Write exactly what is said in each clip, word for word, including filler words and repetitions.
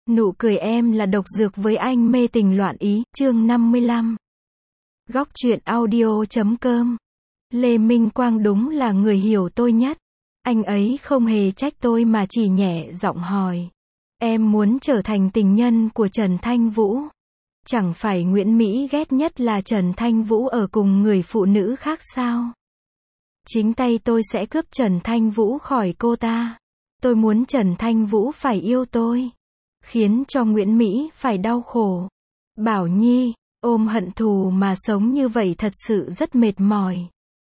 Nụ cười em là độc dược với anh mê tình loạn ý, chương năm mươi lăm. Góc truyện audio chấm com. Lê Minh Quang đúng là người hiểu tôi nhất. Anh ấy không hề trách tôi mà chỉ nhẹ giọng hỏi. Em muốn trở thành tình nhân của Trần Thanh Vũ. Chẳng phải Nguyễn Mỹ ghét nhất là Trần Thanh Vũ ở cùng người phụ nữ khác sao? Chính tay tôi sẽ cướp Trần Thanh Vũ khỏi cô ta. Tôi muốn Trần Thanh Vũ phải yêu tôi. Khiến cho Nguyễn Mỹ phải đau khổ. Bảo Nhi, ôm hận thù mà sống như vậy thật sự rất mệt mỏi.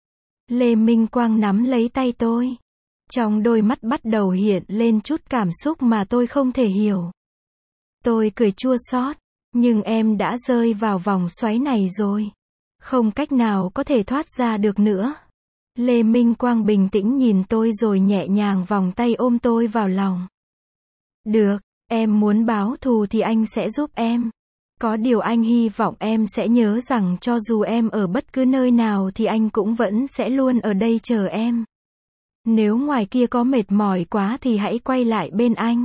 Lê Minh Quang nắm lấy tay tôi. Trong đôi mắt bắt đầu hiện lên chút cảm xúc mà tôi không thể hiểu. Tôi cười chua xót, nhưng em đã rơi vào vòng xoáy này rồi. Không cách nào có thể thoát ra được nữa. Lê Minh Quang bình tĩnh nhìn tôi rồi nhẹ nhàng vòng tay ôm tôi vào lòng. Được, em muốn báo thù thì anh sẽ giúp em. Có điều anh hy vọng em sẽ nhớ rằng cho dù em ở bất cứ nơi nào thì anh cũng vẫn sẽ luôn ở đây chờ em. Nếu ngoài kia có mệt mỏi quá thì hãy quay lại bên anh.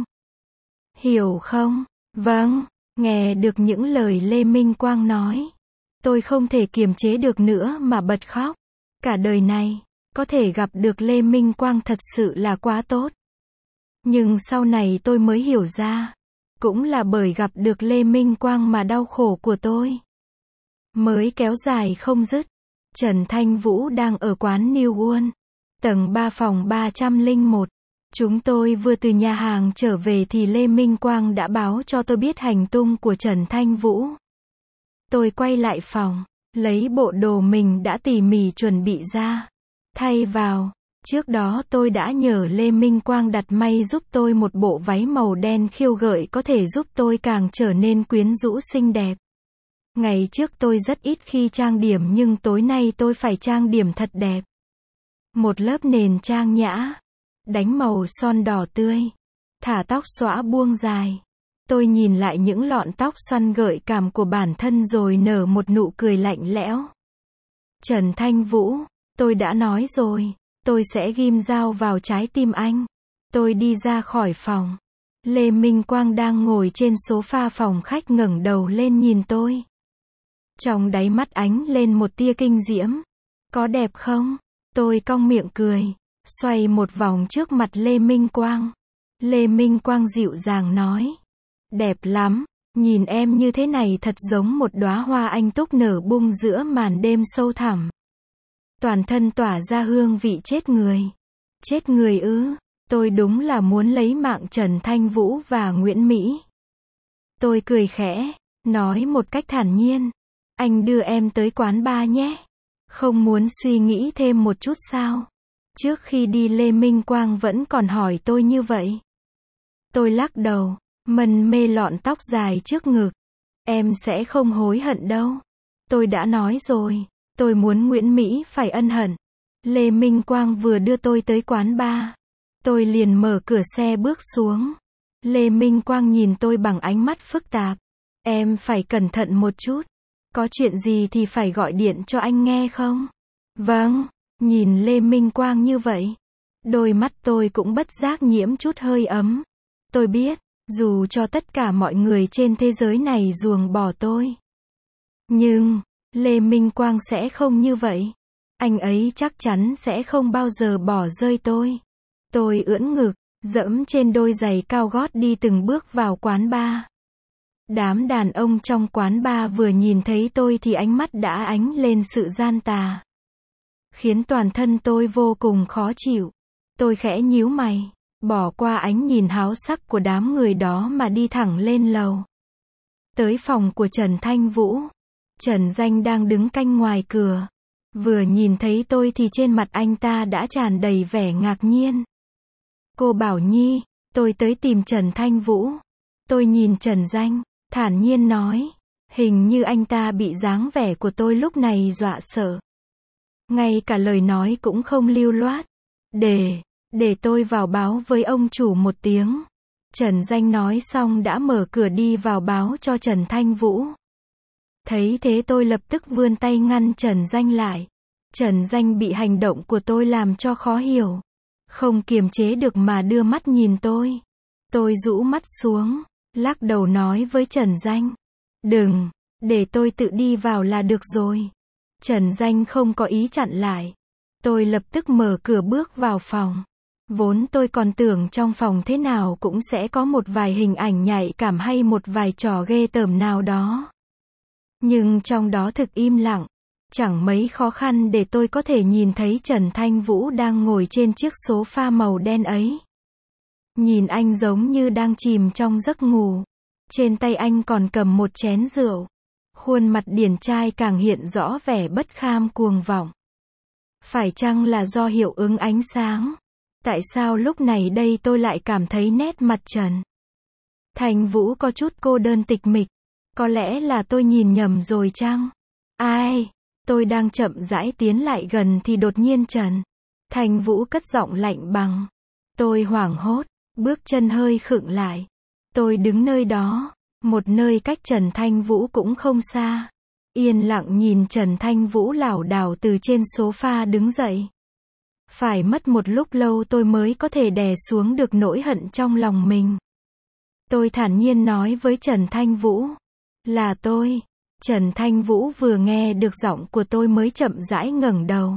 Hiểu không? Vâng. Nghe được những lời Lê Minh Quang nói, tôi không thể kiềm chế được nữa mà bật khóc. Cả đời này, có thể gặp được Lê Minh Quang thật sự là quá tốt. Nhưng sau này tôi mới hiểu ra, cũng là bởi gặp được Lê Minh Quang mà đau khổ của tôi mới kéo dài không dứt. Trần Thanh Vũ đang ở quán New World, tầng ba phòng ba không một. Chúng tôi vừa từ nhà hàng trở về thì Lê Minh Quang đã báo cho tôi biết hành tung của Trần Thanh Vũ. Tôi quay lại phòng, lấy bộ đồ mình đã tỉ mỉ chuẩn bị ra, thay vào. Trước đó tôi đã nhờ Lê Minh Quang đặt may giúp tôi một bộ váy màu đen khiêu gợi có thể giúp tôi càng trở nên quyến rũ xinh đẹp. Ngày trước tôi rất ít khi trang điểm nhưng tối nay tôi phải trang điểm thật đẹp. Một lớp nền trang nhã, đánh màu son đỏ tươi, thả tóc xõa buông dài. Tôi nhìn lại những lọn tóc xoăn gợi cảm của bản thân rồi nở một nụ cười lạnh lẽo. Trần Thanh Vũ, tôi đã nói rồi, tôi sẽ ghim dao vào trái tim anh. Tôi đi ra khỏi phòng. Lê Minh Quang đang ngồi trên sofa phòng khách ngẩng đầu lên nhìn tôi. Trong đáy mắt ánh lên một tia kinh diễm. Có đẹp không? Tôi cong miệng cười, xoay một vòng trước mặt Lê Minh Quang. Lê Minh Quang dịu dàng nói. Đẹp lắm, nhìn em như thế này thật giống một đóa hoa anh túc nở bung giữa màn đêm sâu thẳm. Toàn thân tỏa ra hương vị chết người. Chết người ư? Tôi đúng là muốn lấy mạng Trần Thanh Vũ và Nguyễn Mỹ. Tôi cười khẽ, nói một cách thản nhiên. Anh đưa em tới quán bar nhé. Không muốn suy nghĩ thêm một chút sao? Trước khi đi Lê Minh Quang vẫn còn hỏi tôi như vậy. Tôi lắc đầu, mân mê lọn tóc dài trước ngực. Em sẽ không hối hận đâu. Tôi đã nói rồi, tôi muốn Nguyễn Mỹ phải ân hận. Lê Minh Quang vừa đưa tôi tới quán bar. Tôi liền mở cửa xe bước xuống. Lê Minh Quang nhìn tôi bằng ánh mắt phức tạp. Em phải cẩn thận một chút. Có chuyện gì thì phải gọi điện cho anh nghe không? Vâng. Nhìn Lê Minh Quang như vậy, đôi mắt tôi cũng bất giác nhiễm chút hơi ấm. Tôi biết, dù cho tất cả mọi người trên thế giới này ruồng bỏ tôi, nhưng Lê Minh Quang sẽ không như vậy. Anh ấy chắc chắn sẽ không bao giờ bỏ rơi tôi. Tôi ưỡn ngực, dẫm trên đôi giày cao gót đi từng bước vào quán bar. Đám đàn ông trong quán bar vừa nhìn thấy tôi thì ánh mắt đã ánh lên sự gian tà, khiến toàn thân tôi vô cùng khó chịu. Tôi khẽ nhíu mày, bỏ qua ánh nhìn háo sắc của đám người đó mà đi thẳng lên lầu. Tới phòng của Trần Thanh Vũ. Trần Danh đang đứng canh ngoài cửa. Vừa nhìn thấy tôi thì trên mặt anh ta đã tràn đầy vẻ ngạc nhiên. Cô Bảo Nhi, tôi tới tìm Trần Thanh Vũ. Tôi nhìn Trần Danh, thản nhiên nói. Hình như anh ta bị dáng vẻ của tôi lúc này dọa sợ. Ngay cả lời nói cũng không lưu loát. Để, để tôi vào báo với ông chủ một tiếng. Trần Danh nói xong đã mở cửa đi vào báo cho Trần Thanh Vũ. Thấy thế tôi lập tức vươn tay ngăn Trần Danh lại. Trần Danh bị hành động của tôi làm cho khó hiểu. Không kiềm chế được mà đưa mắt nhìn tôi. Tôi rũ mắt xuống, lắc đầu nói với Trần Danh. Đừng, để tôi tự đi vào là được rồi. Trần Danh không có ý chặn lại. Tôi lập tức mở cửa bước vào phòng. Vốn tôi còn tưởng trong phòng thế nào cũng sẽ có một vài hình ảnh nhạy cảm hay một vài trò ghê tởm nào đó. Nhưng trong đó thực im lặng. Chẳng mấy khó khăn để tôi có thể nhìn thấy Trần Thanh Vũ đang ngồi trên chiếc sofa màu đen ấy. Nhìn anh giống như đang chìm trong giấc ngủ. Trên tay anh còn cầm một chén rượu. Khuôn mặt điển trai càng hiện rõ vẻ bất kham cuồng vọng. Phải chăng là do hiệu ứng ánh sáng? Tại sao lúc này đây tôi lại cảm thấy nét mặt Trần Thanh Vũ có chút cô đơn tịch mịch? Có lẽ là tôi nhìn nhầm rồi chăng? Ai? Tôi đang chậm rãi tiến lại gần thì đột nhiên Trần Thanh Vũ cất giọng lạnh băng. Tôi hoảng hốt, bước chân hơi khựng lại. Tôi đứng nơi đó, một nơi cách Trần Thanh Vũ cũng không xa. Yên lặng nhìn Trần Thanh Vũ lảo đảo từ trên sofa đứng dậy. Phải mất một lúc lâu tôi mới có thể đè xuống được nỗi hận trong lòng mình. Tôi thản nhiên nói với Trần Thanh Vũ. Là tôi. Trần Thanh Vũ vừa nghe được giọng của tôi mới chậm rãi ngẩng đầu.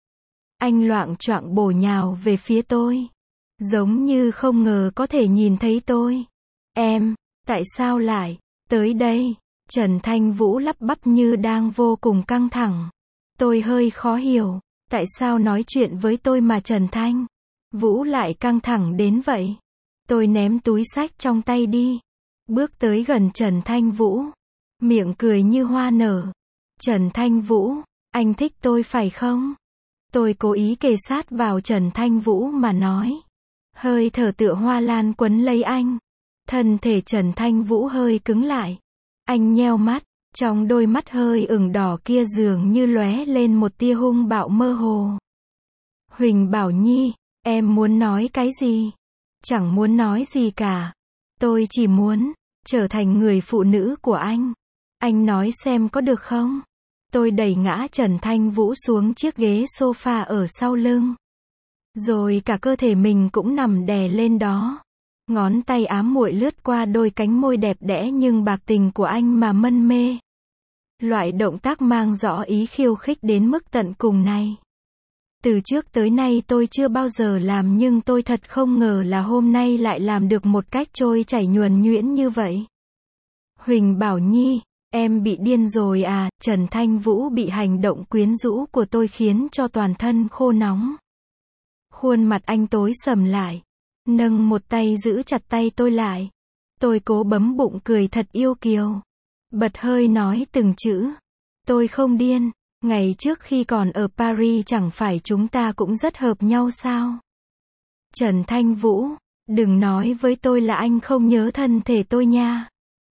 Anh loạng choạng bổ nhào về phía tôi. Giống như không ngờ có thể nhìn thấy tôi. Em, tại sao lại tới đây? Trần Thanh Vũ lắp bắp như đang vô cùng căng thẳng. Tôi hơi khó hiểu. Tại sao nói chuyện với tôi mà Trần Thanh Vũ lại căng thẳng đến vậy? Tôi ném túi xách trong tay đi. Bước tới gần Trần Thanh Vũ. Miệng cười như hoa nở. Trần Thanh Vũ, anh thích tôi phải không? Tôi cố ý kề sát vào Trần Thanh Vũ mà nói. Hơi thở tựa hoa lan quấn lấy anh. Thân thể Trần Thanh Vũ hơi cứng lại. Anh nheo mắt. Trong đôi mắt hơi ửng đỏ kia dường như lóe lên một tia hung bạo mơ hồ. Huỳnh Bảo Nhi, em muốn nói cái gì? Chẳng muốn nói gì cả. Tôi chỉ muốn trở thành người phụ nữ của anh. Anh nói xem có được không? Tôi đẩy ngã Trần Thanh Vũ xuống chiếc ghế sofa ở sau lưng. Rồi cả cơ thể mình cũng nằm đè lên đó. Ngón tay ám muội lướt qua đôi cánh môi đẹp đẽ nhưng bạc tình của anh mà mân mê. Loại động tác mang rõ ý khiêu khích đến mức tận cùng này. Từ trước tới nay tôi chưa bao giờ làm nhưng tôi thật không ngờ là hôm nay lại làm được một cách trôi chảy nhuần nhuyễn như vậy. Huỳnh Bảo Nhi, em bị điên rồi à? Trần Thanh Vũ bị hành động quyến rũ của tôi khiến cho toàn thân khô nóng. Khuôn mặt anh tối sầm lại. Nâng một tay giữ chặt tay tôi lại. Tôi cố bấm bụng cười thật yêu kiều. Bật hơi nói từng chữ. Tôi không điên. Ngày trước khi còn ở Paris chẳng phải chúng ta cũng rất hợp nhau sao? Trần Thanh Vũ, đừng nói với tôi là anh không nhớ thân thể tôi nha.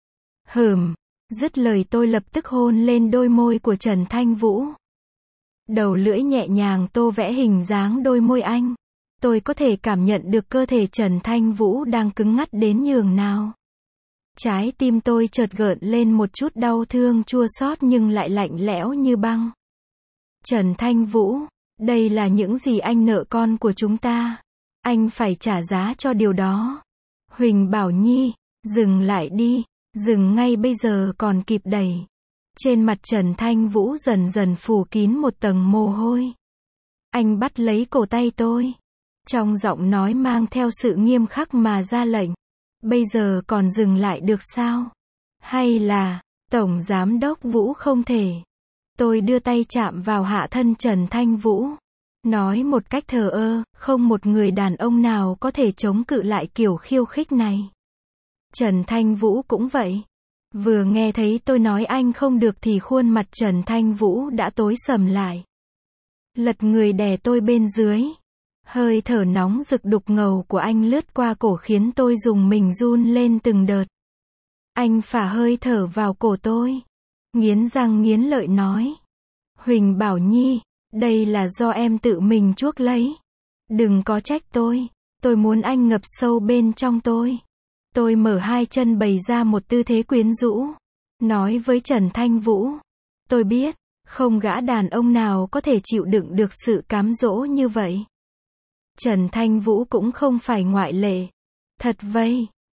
Hừm. Dứt lời tôi lập tức hôn lên đôi môi của Trần Thanh Vũ. Đầu lưỡi nhẹ nhàng tô vẽ hình dáng đôi môi anh. Tôi có thể cảm nhận được cơ thể Trần Thanh Vũ đang cứng ngắt đến nhường nào. Trái tim tôi chợt gợn lên một chút đau thương chua xót nhưng lại lạnh lẽo như băng. Trần Thanh Vũ, đây là những gì anh nợ con của chúng ta. Anh phải trả giá cho điều đó. Huỳnh Bảo Nhi, dừng lại đi, dừng ngay bây giờ còn kịp đẩy. Trên mặt Trần Thanh Vũ dần dần phủ kín một tầng mồ hôi. Anh bắt lấy cổ tay tôi. Trong giọng nói mang theo sự nghiêm khắc mà ra lệnh. Bây giờ còn dừng lại được sao? Hay là, Tổng Giám đốc Vũ không thể? Tôi đưa tay chạm vào hạ thân Trần Thanh Vũ. Nói một cách thờ ơ, không một người đàn ông nào có thể chống cự lại kiểu khiêu khích này. Trần Thanh Vũ cũng vậy. Vừa nghe thấy tôi nói anh không được thì khuôn mặt Trần Thanh Vũ đã tối sầm lại. Lật người đè tôi bên dưới. Hơi thở nóng rực đục ngầu của anh lướt qua cổ khiến tôi dùng mình run lên từng đợt. Anh phả hơi thở vào cổ tôi. Nghiến răng nghiến lợi nói. Huỳnh Bảo Nhi, đây là do em tự mình chuốc lấy. Đừng có trách tôi. Tôi muốn anh ngập sâu bên trong tôi. Tôi mở hai chân bày ra một tư thế quyến rũ. Nói với Trần Thanh Vũ. Tôi biết, không gã đàn ông nào có thể chịu đựng được sự cám dỗ như vậy. Trần Thanh Vũ cũng không phải ngoại lệ. Thật vậy,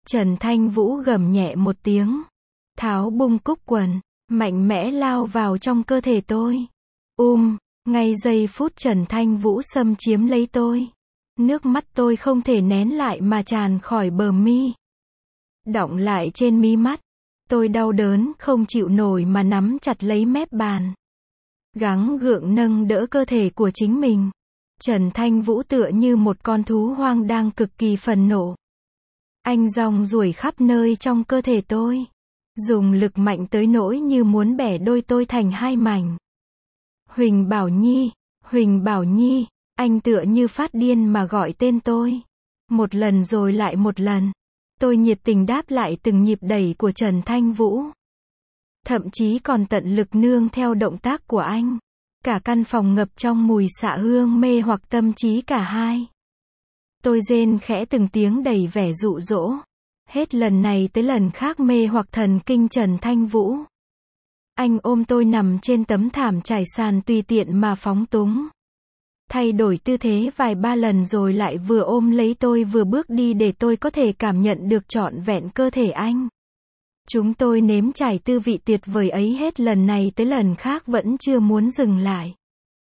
Trần Thanh Vũ gầm nhẹ một tiếng. Tháo bung cúc quần, mạnh mẽ lao vào trong cơ thể tôi. Um, ngay giây phút Trần Thanh Vũ xâm chiếm lấy tôi. Nước mắt tôi không thể nén lại mà tràn khỏi bờ mi. Đọng lại trên mí mắt. Tôi đau đớn không chịu nổi mà nắm chặt lấy mép bàn. Gắng gượng nâng đỡ cơ thể của chính mình. Trần Thanh Vũ tựa như một con thú hoang đang cực kỳ phẫn nộ. Anh rong ruổi khắp nơi trong cơ thể tôi. Dùng lực mạnh tới nỗi như muốn bẻ đôi tôi thành hai mảnh. Huỳnh Bảo Nhi, Huỳnh Bảo Nhi, anh tựa như phát điên mà gọi tên tôi. Một lần rồi lại một lần. Tôi nhiệt tình đáp lại từng nhịp đẩy của Trần Thanh Vũ. Thậm chí còn tận lực nương theo động tác của anh. Cả căn phòng ngập trong mùi xạ hương mê hoặc tâm trí cả hai. Tôi rên khẽ từng tiếng đầy vẻ dụ dỗ. Hết lần này tới lần khác mê hoặc thần kinh Trần Thanh Vũ. Anh ôm tôi nằm trên tấm thảm trải sàn tùy tiện mà phóng túng. Thay đổi tư thế vài ba lần rồi lại vừa ôm lấy tôi vừa bước đi để tôi có thể cảm nhận được trọn vẹn cơ thể anh. Chúng tôi nếm trải tư vị tuyệt vời ấy hết lần này tới lần khác vẫn chưa muốn dừng lại.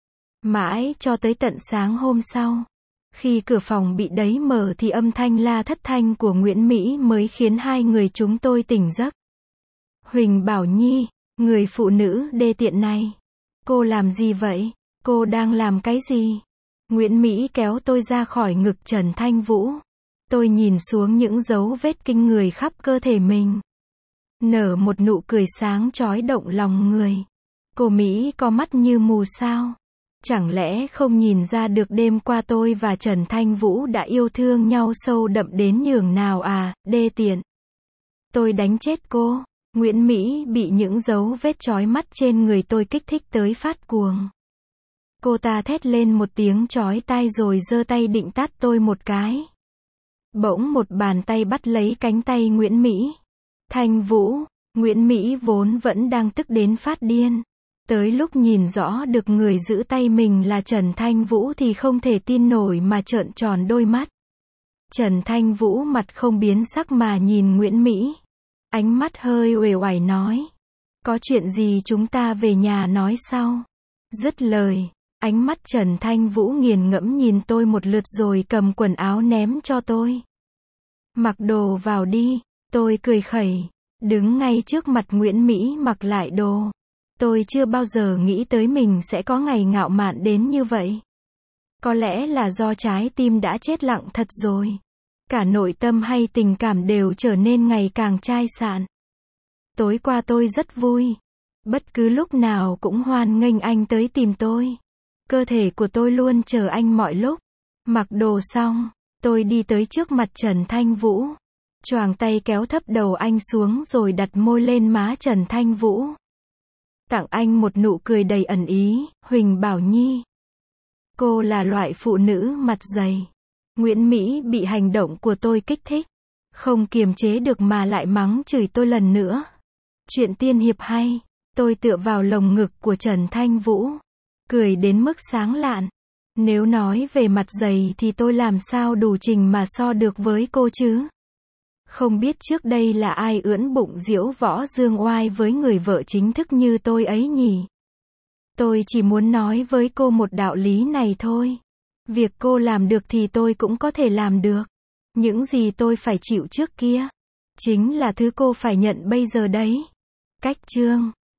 Mãi cho tới tận sáng hôm sau. Khi cửa phòng bị đẩy mở thì âm thanh la thất thanh của Nguyễn Mỹ mới khiến hai người chúng tôi tỉnh giấc. Huỳnh Bảo Nhi, người phụ nữ đê tiện này. Cô làm gì vậy? Cô đang làm cái gì? Nguyễn Mỹ kéo tôi ra khỏi ngực Trần Thanh Vũ. Tôi nhìn xuống những dấu vết kinh người khắp cơ thể mình. Nở một nụ cười sáng chói động lòng người. Cô Mỹ có mắt như mù sao? Chẳng lẽ không nhìn ra được đêm qua tôi và Trần Thanh Vũ đã yêu thương nhau sâu đậm đến nhường nào à, đê tiện. Tôi đánh chết cô. Nguyễn Mỹ bị những dấu vết chói mắt trên người tôi kích thích tới phát cuồng. Cô ta thét lên một tiếng chói tai rồi giơ tay định tát tôi một cái. Bỗng một bàn tay bắt lấy cánh tay Nguyễn Mỹ. Thanh Vũ, Nguyễn Mỹ vốn vẫn đang tức đến phát điên. Tới lúc nhìn rõ được người giữ tay mình là Trần Thanh Vũ thì không thể tin nổi mà trợn tròn đôi mắt. Trần Thanh Vũ mặt không biến sắc mà nhìn Nguyễn Mỹ. Ánh mắt hơi uể oải nói. Có chuyện gì chúng ta về nhà nói sau. Dứt lời, ánh mắt Trần Thanh Vũ nghiền ngẫm nhìn tôi một lượt rồi cầm quần áo ném cho tôi. Mặc đồ vào đi, tôi cười khẩy. Đứng ngay trước mặt Nguyễn Mỹ mặc lại đồ. Tôi chưa bao giờ nghĩ tới mình sẽ có ngày ngạo mạn đến như vậy. Có lẽ là do trái tim đã chết lặng thật rồi. Cả nội tâm hay tình cảm đều trở nên ngày càng chai sạn. Tối qua tôi rất vui. Bất cứ lúc nào cũng hoan nghênh anh tới tìm tôi. Cơ thể của tôi luôn chờ anh mọi lúc. Mặc đồ xong, tôi đi tới trước mặt Trần Thanh Vũ. Choàng tay kéo thấp đầu anh xuống rồi đặt môi lên má Trần Thanh Vũ. Tặng anh một nụ cười đầy ẩn ý, Huỳnh Bảo Nhi. Cô là loại phụ nữ mặt dày. Nguyễn Mỹ bị hành động của tôi kích thích. Không kiềm chế được mà lại mắng chửi tôi lần nữa. Chuyện tiên hiệp hay. Tôi tựa vào lồng ngực của Trần Thanh Vũ. Cười đến mức sáng lạn. Nếu nói về mặt dày thì tôi làm sao đủ trình mà so được với cô chứ? Không biết trước đây là ai ưỡn bụng diễu võ dương oai với người vợ chính thức như tôi ấy nhỉ? Tôi chỉ muốn nói với cô một đạo lý này thôi. Việc cô làm được thì tôi cũng có thể làm được. Những gì tôi phải chịu trước kia, chính là thứ cô phải nhận bây giờ đấy. Cách chương